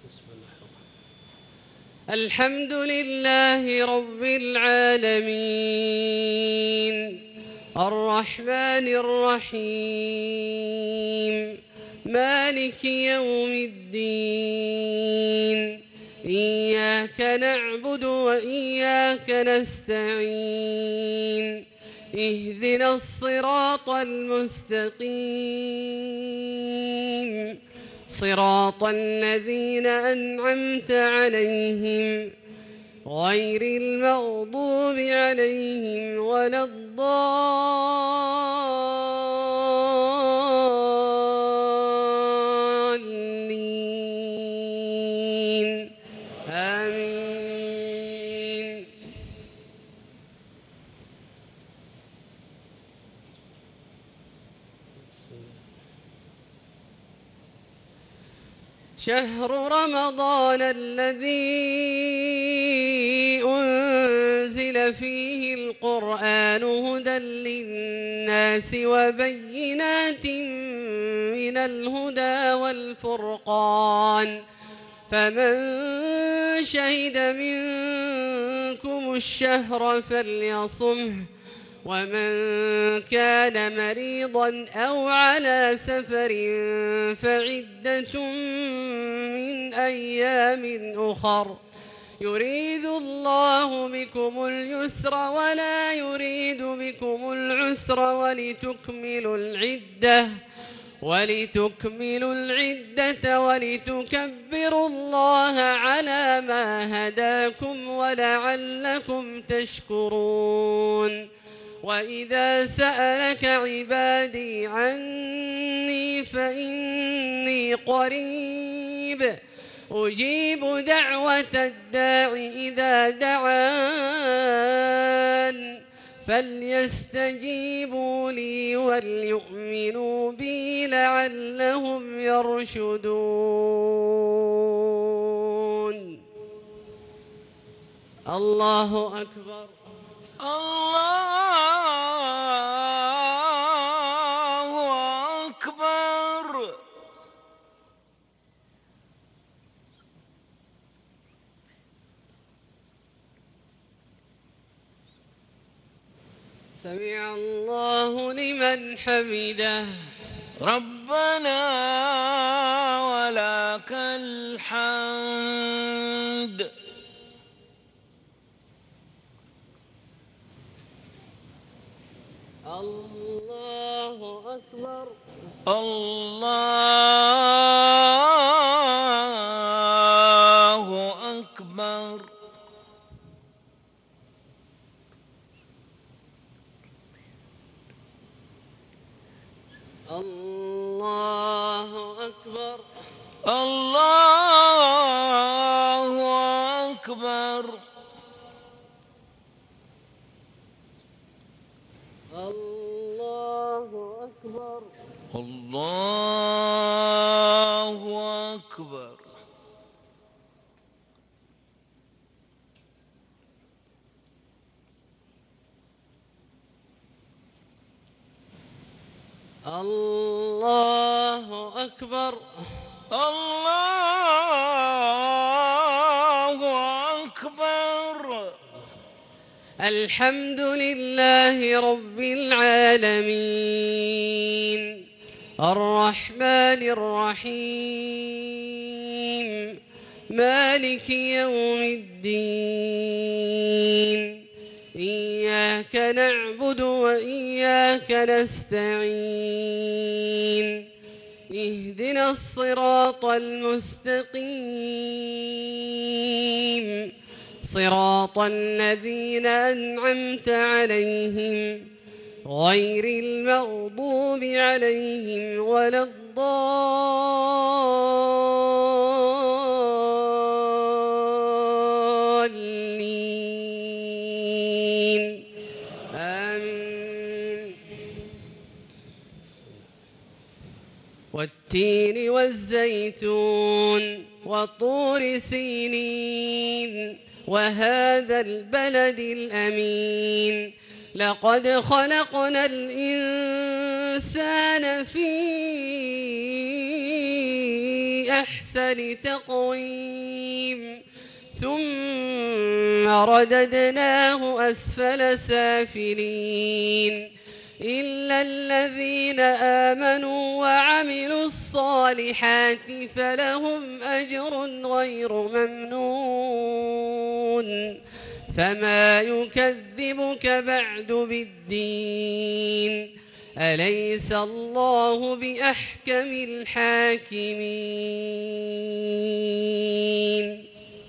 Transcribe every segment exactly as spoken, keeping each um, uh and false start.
الحمد لله رب العالمين الرحمن الرحيم مالك يوم الدين إياك نعبد وإياك نستعين اهدنا الصراط المستقيم صراط الذين أنعمت عليهم غير المغضوب عليهم ولا الضالين آمين. شهر رمضان الذي أنزل فيه القرآن هدى للناس وبينات من الهدى والفرقان فمن شهد منكم الشهر فليصمه ومن كان مريضا أو على سفر فعدة من أيام أخر يريد الله بكم اليسر ولا يريد بكم العسر ولتكملوا العدة ولتكملوا العدة ولتكبروا الله على ما هداكم ولعلكم تشكرون. وإذا سألك عبادي عني فإني قريب أجيب دعوة الداع إذا دعان فليستجيبوا لي وليؤمنوا بي لعلهم يرشدون. الله أكبر. الله أكبر. سمع الله لمن حمده. ربنا ولك الحمد. الله أكبر. الله أكبر. الله أكبر. الله أكبر. الله أكبر. الله أكبر. الله أكبر. الله أكبر. الحمد لله رب العالمين الرحمن الرحيم مالك يوم الدين إياك نعبد وإياك نستعين اهدنا الصراط المستقيم صراط الذين أنعمت عليهم غير المغضوب عليهم ولا الضالين آمين. والتين والزيتون وطور سينين وهذا البلد الأمين لقد خلقنا الإنسان في بأحسن تقويم ثم رددناه أسفل سافلين إلا الذين آمنوا وعملوا الصالحات فلهم أجر غير ممنون فما يكذبك بعد بالدين أليس الله بأحكم الحاكمين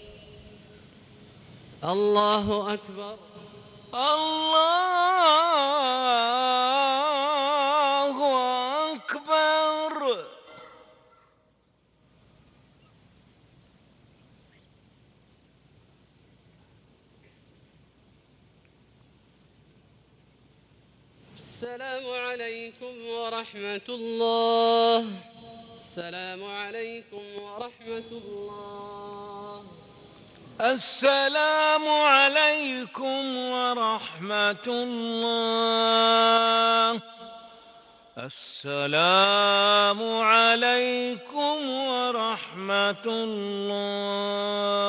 الله أكبر الله أكبر. السلام عليكم ورحمة الله. السلام عليكم ورحمة الله. السلام عليكم ورحمة الله. السلام عليكم ورحمة الله.